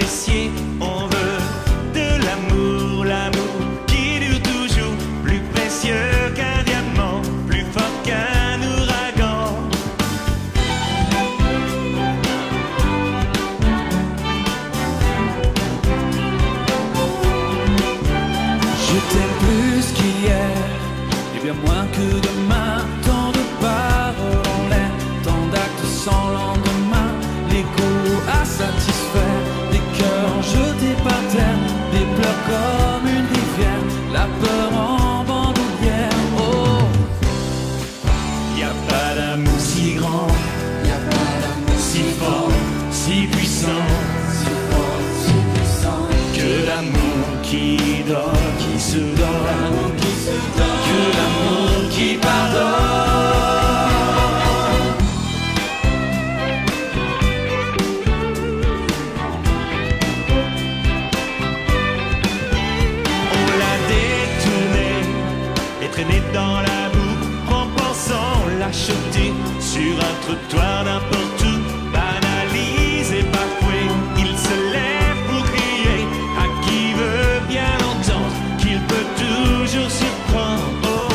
apprécier. On veut de l'amour, l'amour qui dure toujours, plus précieux qu'un diamant, plus fort qu'un ouragan. Je t'aime plus qu'hier, et bien moins que demain. Tant de paroles en l'air, tant d'actes sans lendemain. L'ego à satisfaire, des cœurs jetés par terre, des pleurs comme une rivière, la peur en bandoulière. Oh, Y a pas d'amour si grand, y a pas d'amour si fort, si puissant, si fort, si puissant que l'amour qui dort, qui se dort, que l'amour qui pardonne. On l'a détourné et traîné dans la boue, en pensant l'acheter sur un trottoir n'importe où. Banalisé, bafoué, il se lève pour crier à qui veut bien entendre qu'il peut toujours surprendre. Oh.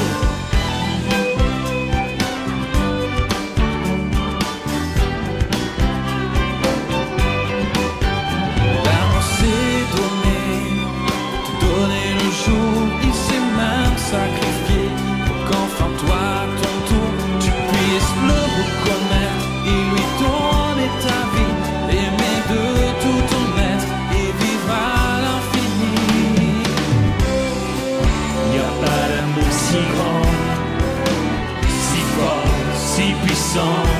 L'amour s'est donné, te donner le jour. Il s'est même sacrifié pour qu'enfin toi, ton tour, tu puisses le reconnaître et lui donner ta vie, aimer de tout ton être et vivre à l'infini. Y a pas d'amour si grand, si fort, si puissant